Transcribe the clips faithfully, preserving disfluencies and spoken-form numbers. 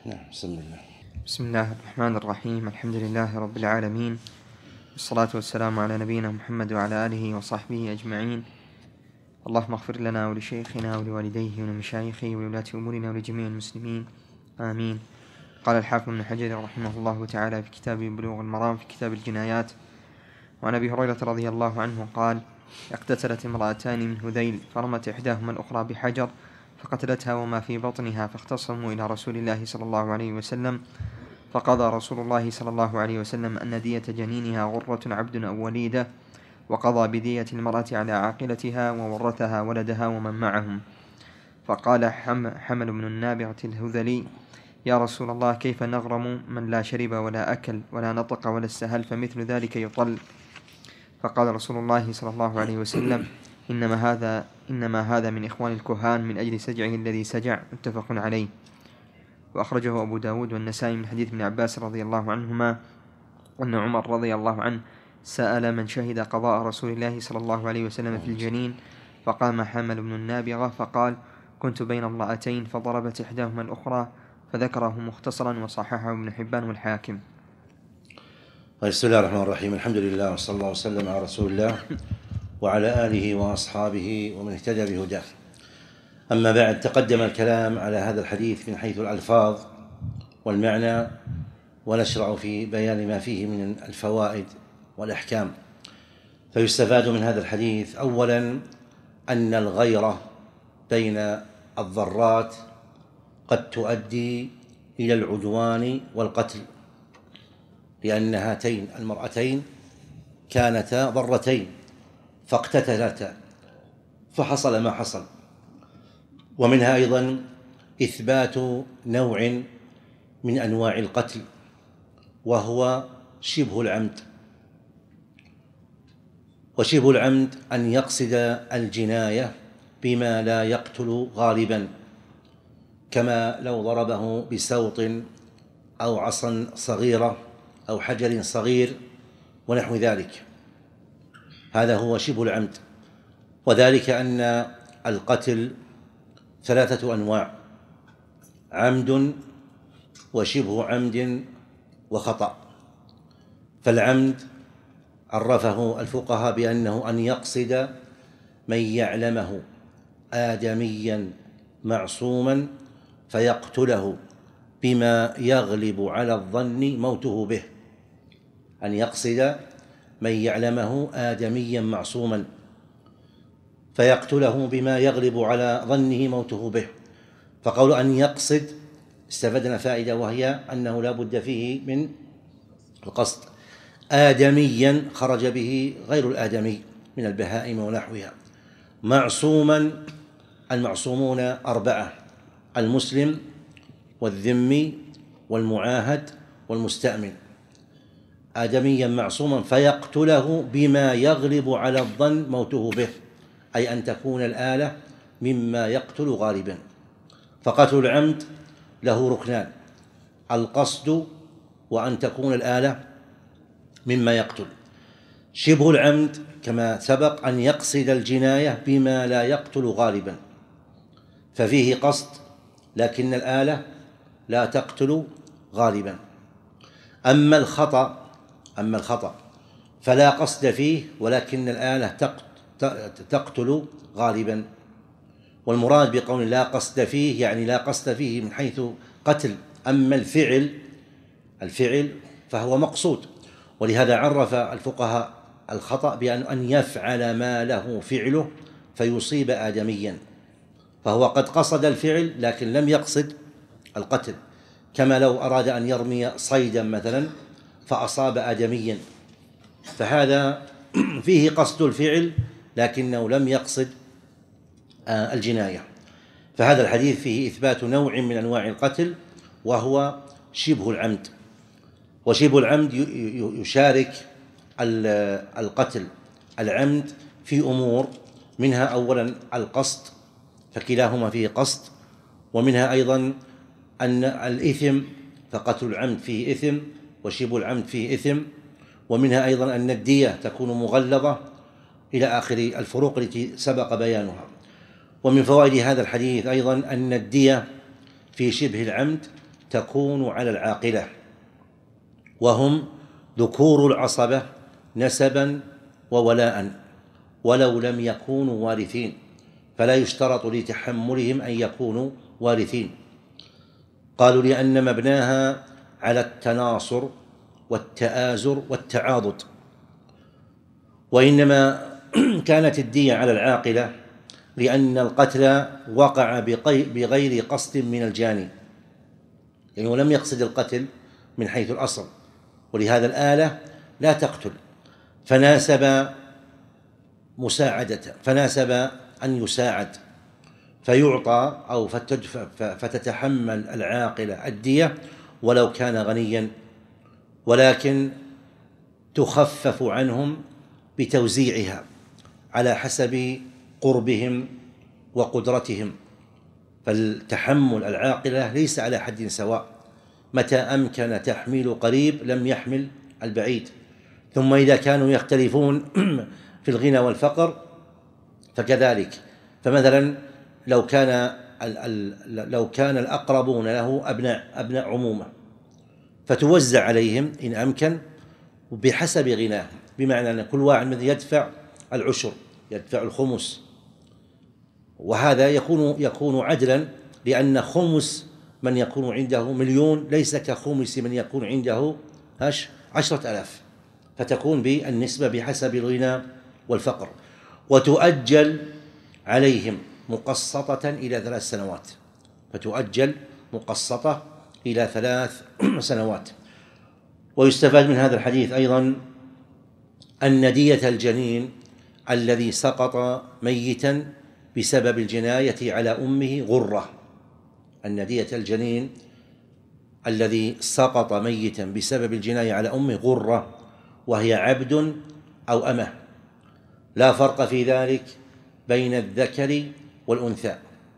نعم. بسم الله. بسم الله الرحمن الرحيم. الحمد لله رب العالمين، والصلاة والسلام على نبينا محمد وعلى آله وصحبه أجمعين. اللهم اغفر لنا ولشيخنا ولوالديه ولمشايخه ولولاة أمورنا ولجميع المسلمين، آمين. قال الحافظ ابن حجر رحمه الله تعالى في كتاب بلوغ المرام في كتاب الجنايات: وعن أبي هريرة رضي الله عنه قال: اقتتلت امرأتان من هذيل، فرمت إحداهما الأخرى بحجر فقتلتها وما في بطنها، فاختصموا إلى رسول الله صلى الله عليه وسلم، فقضى رسول الله صلى الله عليه وسلم أن دية جنينها غرة عبد أو وليدة، وقضى بدية المرأة على عاقلتها وورثها ولدها ومن معهم. فقال حمل بن النابغة الهذلي: يا رسول الله، كيف نغرم من لا شرب ولا أكل ولا نطق ولا استهل، فمثل ذلك يطل؟ فقال رسول الله صلى الله عليه وسلم: إنما هذا إنما هذا من إخوان الكهان من أجل سجعه الذي سجع. متفق عليه. وأخرجه أبو داود والنسائي من حديث ابن عباس رضي الله عنهما أن عمر رضي الله عنه سأل من شهد قضاء رسول الله صلى الله عليه وسلم في الجنين، فقام حمل بن النابغة فقال: كنت بين امرأتين فضربت إحداهما الأخرى، فذكره مختصرا وصححه ابن حبان والحاكم. بسم الله الرحمن الرحيم. الحمد لله وصلى الله وسلم على رسول الله وعلى آله وأصحابه ومن اهتدى بهداه. أما بعد، تقدم الكلام على هذا الحديث من حيث الألفاظ والمعنى، ونشرع في بيان ما فيه من الفوائد والأحكام. فيستفاد من هذا الحديث أولا أن الغيرة بين الضرات قد تؤدي إلى العدوان والقتل، لأن هاتين المرأتين كانتا ضرتين فاقتتلتا فحصل ما حصل. ومنها أيضا إثبات نوع من أنواع القتل، وهو شبه العمد. وشبه العمد أن يقصد الجناية بما لا يقتل غالبا، كما لو ضربه بسوط أو عصا صغيرة أو حجر صغير ونحو ذلك. هذا هو شبه العمد. وذلك أن القتل ثلاثة أنواع: عمد وشبه عمد وخطأ. فالعمد عرفه الفقهاء بأنه أن يقصد من يعلمه آدميا معصوما فيقتله بما يغلب على الظن موته به. أن يقصد من يعلمه آدميا معصوما فيقتله بما يغلب على ظنه موته به. فقول أن يقصد استفدنا فائدة، وهي أنه لا بد فيه من القصد. آدميا خرج به غير الآدمي من البهائم ونحوها. معصوما، المعصومون أربعة: المسلم والذمي والمعاهد والمستأمن. آدميا معصوما فيقتله بما يغلب على الظن موته به، أي أن تكون الآلة مما يقتل غالبا. فقتل العمد له ركنان: القصد وأن تكون الآلة مما يقتل. شبه العمد كما سبق أن يقصد الجناية بما لا يقتل غالبا، ففيه قصد لكن الآلة لا تقتل غالبا. أما الخطأ أما الخطأ فلا قصد فيه ولكن الآلة تقتل غالبا. والمراد بقول لا قصد فيه يعني لا قصد فيه من حيث قتل. أما الفعل الفعل فهو مقصود. ولهذا عرف الفقهاء الخطأ بأن أن يفعل ما له فعله فيصيب آدميا، فهو قد قصد الفعل لكن لم يقصد القتل، كما لو أراد أن يرمي صيدا مثلا فأصاب آدميا، فهذا فيه قصد الفعل لكنه لم يقصد الجناية. فهذا الحديث فيه إثبات نوع من أنواع القتل، وهو شبه العمد. وشبه العمد يشارك القتل العمد في أمور، منها أولا القصد، فكلاهما فيه قصد. ومنها أيضا أن الإثم، فقتل العمد فيه إثم وشبه العمد فيه إثم. ومنها أيضا أن الدية تكون مغلظة، إلى آخر الفروق التي سبق بيانها. ومن فوائد هذا الحديث أيضا أن الدية في شبه العمد تكون على العاقلة، وهم ذكور العصبة نسبا وولاء ولو لم يكونوا وارثين، فلا يشترط لتحملهم أن يكونوا وارثين. قالوا لأن مبناها على التناصر والتآزر والتعاضد، وإنما كانت الدية على العاقلة لأن القتل وقع بغير قصد من الجاني، يعني ولم يقصد القتل من حيث الأصل، ولهذا الآلة لا تقتل، فناسب مساعدة فناسب أن يساعد فيعطى أو فتتحمل العاقلة الدية ولو كان غنيا، ولكن تخفف عنهم بتوزيعها على حسب قربهم وقدرتهم، فالتحمل العاقلة ليس على حد سواء، متى أمكن تحميل قريب لم يحمل البعيد. ثم إذا كانوا يختلفون في الغنى والفقر فكذلك، فمثلا لو كان لو كان الأقربون له أبناء أبناء عمومة فتوزع عليهم إن أمكن بحسب غناهم، بمعنى أن كل واحد منهم يدفع العشر، يدفع الخمس، وهذا يكون يكون عدلا، لأن خمس من يكون عنده مليون ليس كخمس من يكون عنده عشرة آلاف، فتكون بالنسبة بحسب الغنى والفقر. وتؤجل عليهم مقسطة إلى ثلاث سنوات، فتؤجل مقسطة إلى ثلاث سنوات. ويستفاد من هذا الحديث أيضا أن دية الجنين الذي سقط ميتا بسبب الجناية على أمه غرة، أن دية الجنين الذي سقط ميتا بسبب الجناية على أمه غرة، وهي عبد أو أمة، لا فرق في ذلك بين الذكر والأنثى.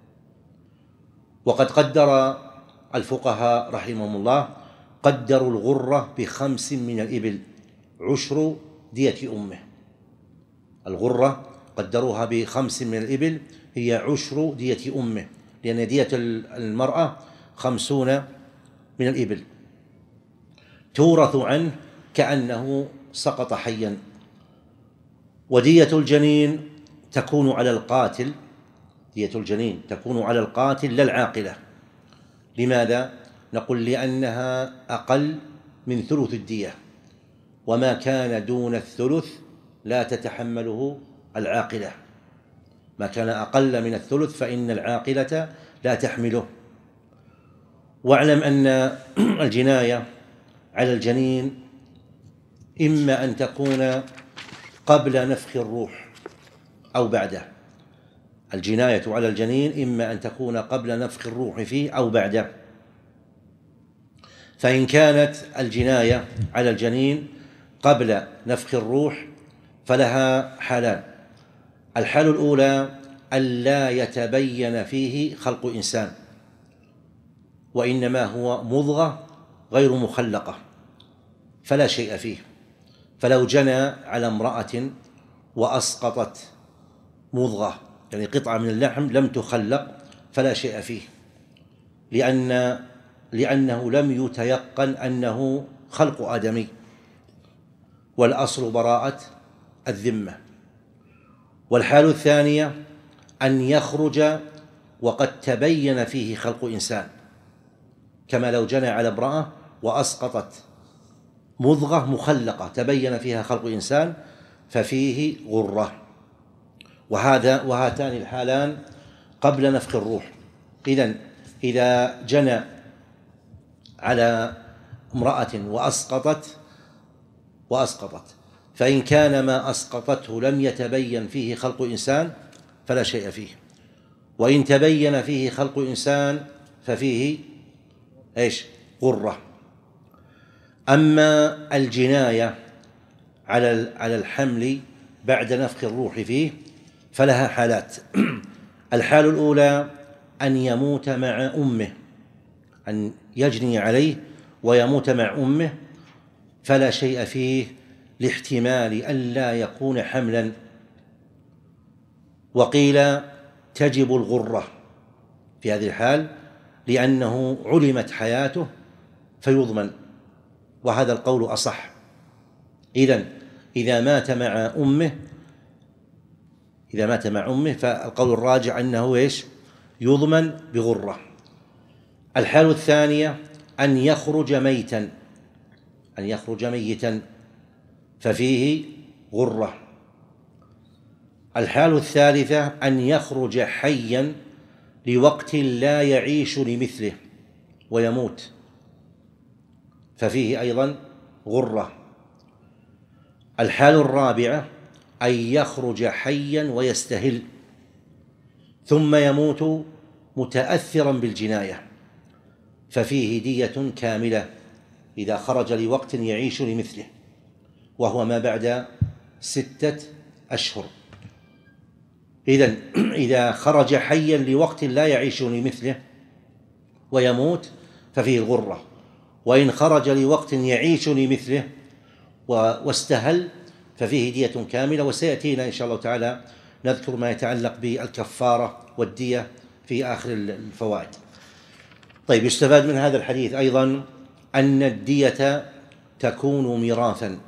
وقد قدر الفقهاء رحمهم الله قدروا الغرة بخمس من الإبل عشر دية أمه، الغرة قدروها بخمس من الإبل هي عشر دية أمه، لأن دية المرأة خمسون من الإبل، تورث عنه كأنه سقط حيا. ودية الجنين تكون على القاتل، دية الجنين تكون على القاتل لا العاقلة. لماذا؟ نقول لأنها أقل من ثلث الدية، وما كان دون الثلث لا تتحمله العاقلة، ما كان أقل من الثلث فإن العاقلة لا تحمله. واعلم أن الجناية على الجنين إما أن تكون قبل نفخ الروح أو بعده، الجناية على الجنين إما أن تكون قبل نفخ الروح فيه أو بعده. فإن كانت الجناية على الجنين قبل نفخ الروح فلها حالان: الحالة الأولى ألا يتبين فيه خلق إنسان، وإنما هو مضغة غير مخلقة فلا شيء فيه، فلو جنى على امرأة وأسقطت مضغة يعني قطعة من اللحم لم تخلق فلا شيء فيه، لأن لأنه لم يتيقن أنه خلق آدمي، والأصل براءة الذمة. والحال الثانية أن يخرج وقد تبين فيه خلق إنسان، كما لو جنى على امرأة وأسقطت مضغة مخلقة تبين فيها خلق إنسان ففيه غرة. وهذا وهاتان الحالان قبل نفخ الروح. إذن إذا جنى على امرأة وأسقطت وأسقطت فإن كان ما أسقطته لم يتبين فيه خلق إنسان فلا شيء فيه، وإن تبين فيه خلق إنسان ففيه إيش؟ غرة. أما الجناية على على الحمل بعد نفخ الروح فيه فلها حالات. الحال الأولى أن يموت مع أمه، أن يجني عليه ويموت مع أمه فلا شيء فيه لاحتمال ألا يكون حملا. وقيل تجب الغرة في هذه الحال، لأنه علمت حياته فيضمن، وهذا القول أصح. إذن إذا مات مع أمه إذا مات مع أمه فالقول الراجع أنه إيش؟ يضمن بغرة. الحالة الثانية أن يخرج ميتا أن يخرج ميتا ففيه غرة. الحالة الثالثة أن يخرج حيا لوقت لا يعيش لمثله ويموت ففيه أيضا غرة. الحالة الرابعة أن يخرج حيا ويستهل ثم يموت متأثرا بالجناية ففيه دية كاملة إذا خرج لوقت يعيش لمثله، وهو ما بعد ستة أشهر. إذن إذا خرج حيا لوقت لا يعيش لمثله ويموت ففيه الغرة، وإن خرج لوقت يعيش لمثله واستهل ففيه دية كاملة. وسيأتينا إن شاء الله تعالى نذكر ما يتعلق بالكفارة والدية في آخر الفوائد. طيب، يستفاد من هذا الحديث أيضا أن الدية تكون ميراثا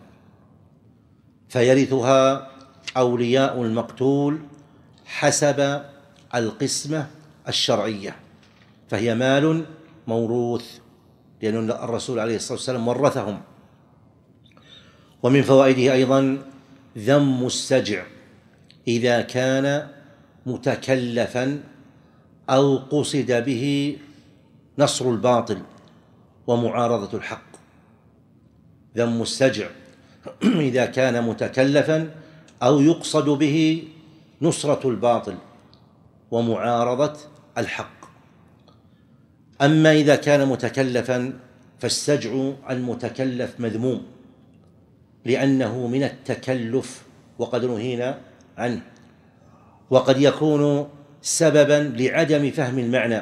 فيرثها أولياء المقتول حسب القسمة الشرعية، فهي مال موروث لأن الرسول عليه الصلاة والسلام ورثهم. ومن فوائده أيضا ذم السجع إذا كان متكلفا أو قصد به نصر الباطل ومعارضة الحق. ذم السجع إذا كان متكلفا أو يقصد به نصرة الباطل ومعارضة الحق. أما إذا كان متكلفا فالسجع المتكلف مذموم لأنه من التكلف وقد نهينا عنه، وقد يكون سببا لعدم فهم المعنى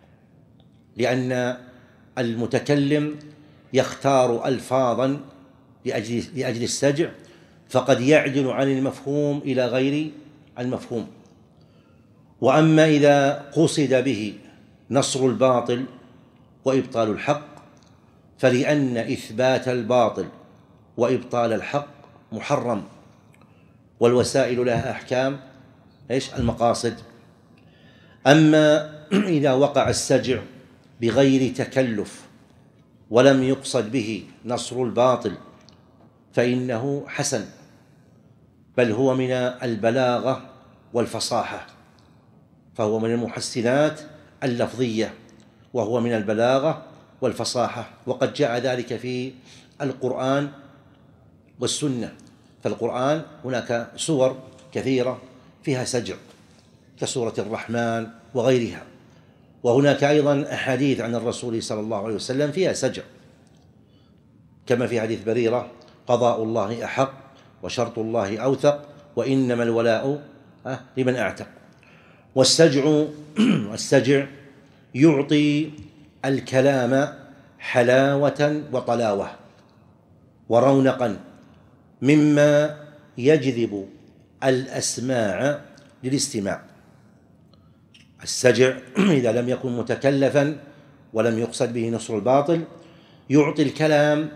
لأن المتكلم يختار ألفاظا لأجل, لأجل السجع فقد يعدل عن المفهوم إلى غير المفهوم. وأما إذا قصد به نصر الباطل وإبطال الحق فلأن إثبات الباطل وإبطال الحق محرم، والوسائل لها أحكام إيش؟ المقاصد. أما إذا وقع السجع بغير تكلف ولم يقصد به نصر الباطل فإنه حسن، بل هو من البلاغة والفصاحة، فهو من المحسنات اللفظية وهو من البلاغة والفصاحة، وقد جاء ذلك في القرآن والسنة. فالقرآن هناك سور كثيرة فيها سجع كسورة الرحمن وغيرها، وهناك أيضا أحاديث عن الرسول صلى الله عليه وسلم فيها سجع كما في حديث بريرة: قضاء الله أحق وشرط الله أوثق وإنما الولاء لمن أعتق. والسجع السجع يعطي الكلام حلاوة وطلاوة ورونقا مما يجذب الأسماع للاستماع. السجع إذا لم يكن متكلفا ولم يقصد به نصر الباطل يعطي الكلام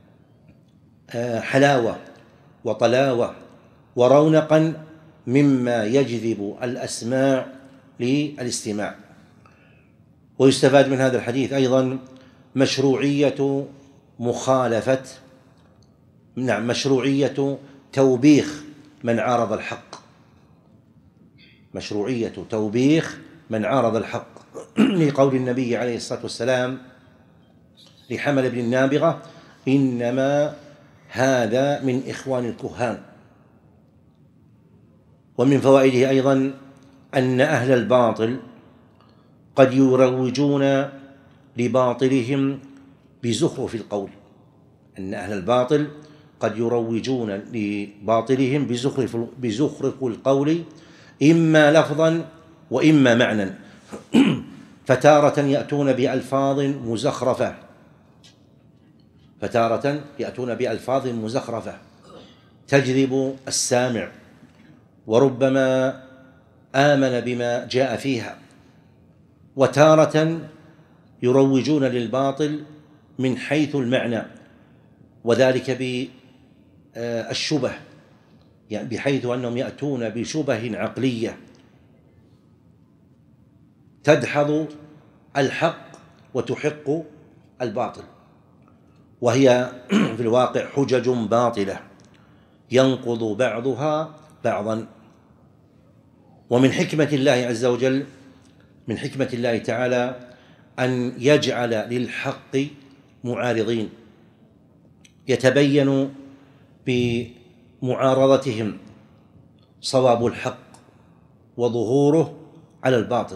حلاوة وطلاوة ورونقا مما يجذب الأسماع للاستماع. ويستفاد من هذا الحديث أيضا مشروعية مخالفة نعم مشروعية توبيخ من عارض الحق مشروعية توبيخ من عارض الحق لقول النبي عليه الصلاة والسلام لحمل بن النابغة: إنما هذا من إخوان الكهان. ومن فوائده أيضا أن أهل الباطل قد يروجون لباطلهم بزخرف القول أن أهل الباطل قد يروجون لباطلهم بزخرف, بزخرف القول إما لفظا وإما معنى، فتارة يأتون بألفاظ مزخرفة فتارة يأتون بألفاظ مزخرفة تجذب السامع وربما آمن بما جاء فيها، وتارة يروجون للباطل من حيث المعنى، وذلك بالشبه، يعني بحيث أنهم يأتون بشبه عقلية تدحض الحق وتحق الباطل، وهي في الواقع حجج باطلة ينقض بعضها بعضا. ومن حكمة الله عز وجل، من حكمة الله تعالى أن يجعل للحق معارضين يتبين بمعارضتهم صواب الحق وظهوره على الباطل،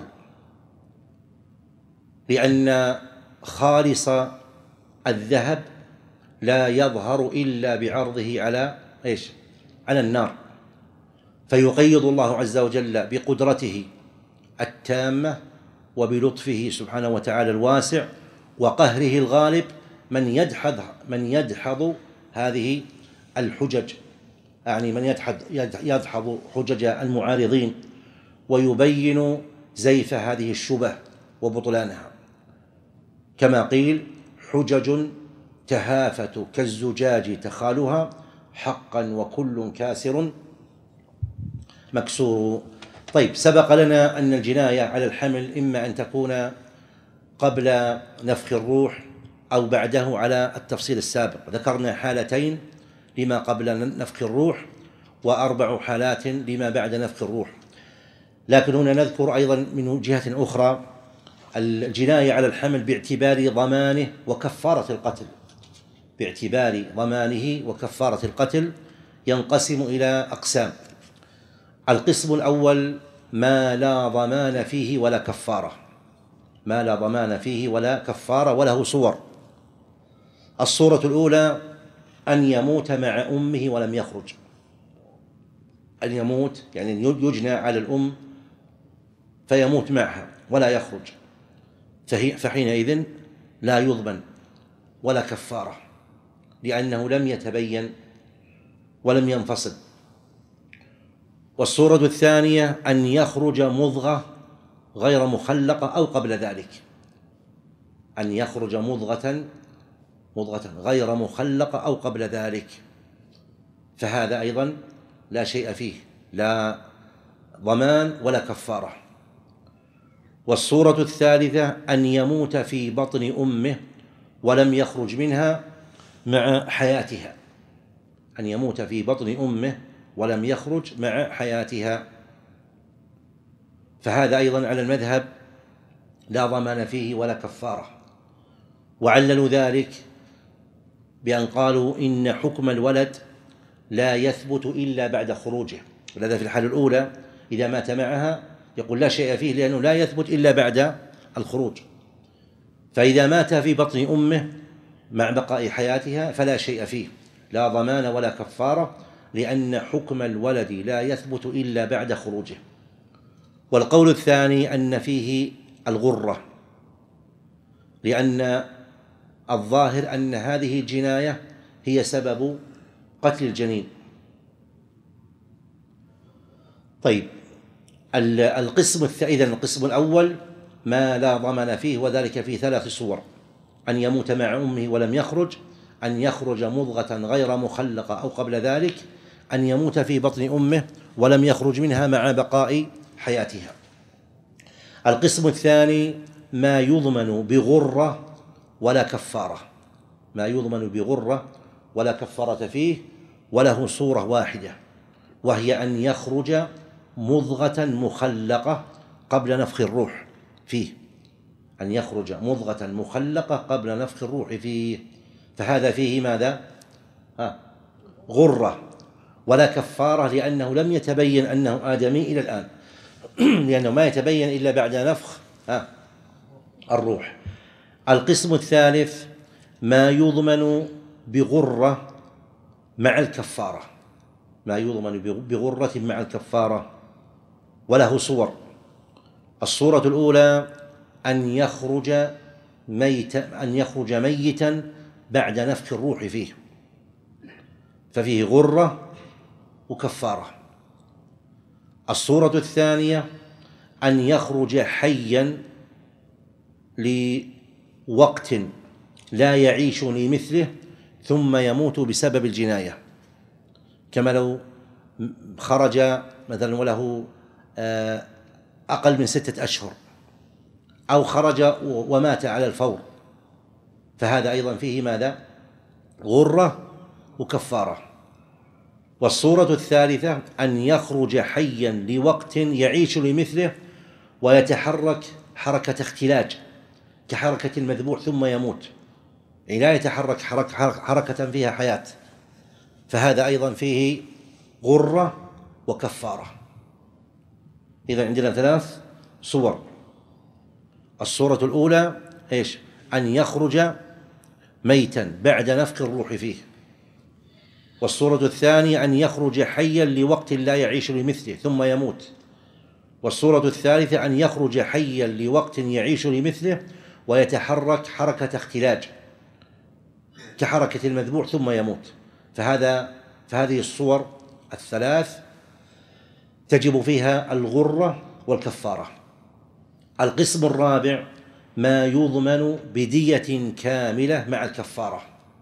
لأن خالص الذهب لا يظهر إلا بعرضه على إيش؟ على النار، فيقيض الله عز وجل بقدرته التامة وبلطفه سبحانه وتعالى الواسع وقهره الغالب من يدحض من يدحض هذه الحجج، يعني من يدحض يدحض حجج المعارضين ويبين زيف هذه الشبه وبطلانها، كما قيل: حجج تهافت كالزجاج تخالها حقا وكل كاسر مكسور. طيب، سبق لنا أن الجناية على الحمل إما أن تكون قبل نفخ الروح أو بعده على التفصيل السابق. ذكرنا حالتين لما قبل نفخ الروح وأربع حالات لما بعد نفخ الروح، لكن هنا نذكر أيضا من جهة أخرى الجناية على الحمل باعتبار ضمانه وكفارة القتل. باعتبار ضمانه وكفارة القتل ينقسم إلى أقسام. القسم الأول ما لا ضمان فيه ولا كفارة، ما لا ضمان فيه ولا كفارة وله صور. الصورة الأولى أن يموت مع أمه ولم يخرج، أن يموت يعني يجنى على الأم فيموت معها ولا يخرج، فحينئذ لا يضمن ولا كفارة لأنه لم يتبين ولم ينفصل. والصورة الثانية أن يخرج مضغة غير مخلقة أو قبل ذلك، أن يخرج مضغة مضغة غير مخلقة أو قبل ذلك، فهذا أيضا لا شيء فيه، لا ضمان ولا كفارة. والصورة الثالثة أن يموت في بطن أمه ولم يخرج منها مع حياتها، أن يموت في بطن أمه ولم يخرج مع حياتها، فهذا أيضا على المذهب لا ضمان فيه ولا كفارة. وعللوا ذلك بأن قالوا إن حكم الولد لا يثبت إلا بعد خروجه، ولذا في الحالة الأولى إذا مات معها يقول لا شيء فيه لأنه لا يثبت إلا بعد الخروج، فإذا مات في بطن أمه مع بقاء حياتها فلا شيء فيه، لا ضمان ولا كفارة، لأن حكم الولد لا يثبت إلا بعد خروجه. والقول الثاني أن فيه الغرة، لأن الظاهر أن هذه الجناية هي سبب قتل الجنين. طيب، القسم إذن القسم الأول ما لا ضمن فيه، وذلك في ثلاث صور: أن يموت مع أمه ولم يخرج، أن يخرج مضغة غير مخلقة أو قبل ذلك، أن يموت في بطن أمه ولم يخرج منها مع بقاء حياتها. القسم الثاني ما يضمن بغرة ولا كفارة، ما يضمن بغرة ولا كفارة فيه، وله صورة واحدة، وهي أن يخرج مضغة مخلقة قبل نفخ الروح فيه، أن يخرج مضغة مخلقة قبل نفخ الروح فيه، فهذا فيه ماذا؟ ها غرة ولا كفارة، لأنه لم يتبين أنه آدمي إلى الآن لأنه ما يتبين إلا بعد نفخ ها الروح. القسم الثالث ما يضمن بغرة مع الكفارة، ما يضمن بغرة مع الكفارة، وله صور. الصورة الأولى أن يخرج ميتا أن يخرج ميتا بعد نفخ الروح فيه، ففيه غرة وكفارة. الصورة الثانية أن يخرج حيا وقت لا يعيش لمثله ثم يموت بسبب الجناية، كما لو خرج مثلا وله أقل من ستة أشهر أو خرج ومات على الفور، فهذا أيضا فيه ماذا؟ غرة وكفارة. والصورة الثالثة أن يخرج حيا لوقت يعيش لمثله ويتحرك حركة اختلاج كحركة المذبوح ثم يموت، يعني لا يتحرك حركة فيها حياة، فهذا أيضا فيه غرة وكفارة. إذا عندنا ثلاث صور. الصورة الأولى إيش؟ أن يخرج ميتا بعد نفخ الروح فيه. والصورة الثانية أن يخرج حيا لوقت لا يعيش لمثله ثم يموت. والصورة الثالثة أن يخرج حيا لوقت يعيش لمثله ويتحرك حركة اختلاج كحركة المذبوح ثم يموت. فهذا فهذه الصور الثلاث تجب فيها الغرة والكفارة. القسم الرابع ما يضمن بدية كاملة مع الكفارة،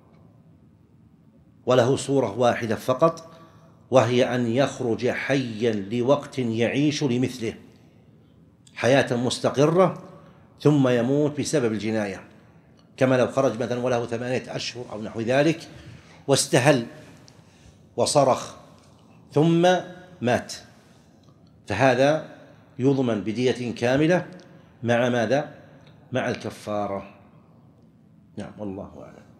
وله صورة واحدة فقط، وهي أن يخرج حيا لوقت يعيش لمثله حياة مستقرة ثم يموت بسبب الجناية، كما لو خرج مثلا وله ثمانية أشهر أو نحو ذلك واستهل وصرخ ثم مات، فهذا يضمن بدية كاملة مع ماذا؟ مع الكفارة. نعم، والله أعلم.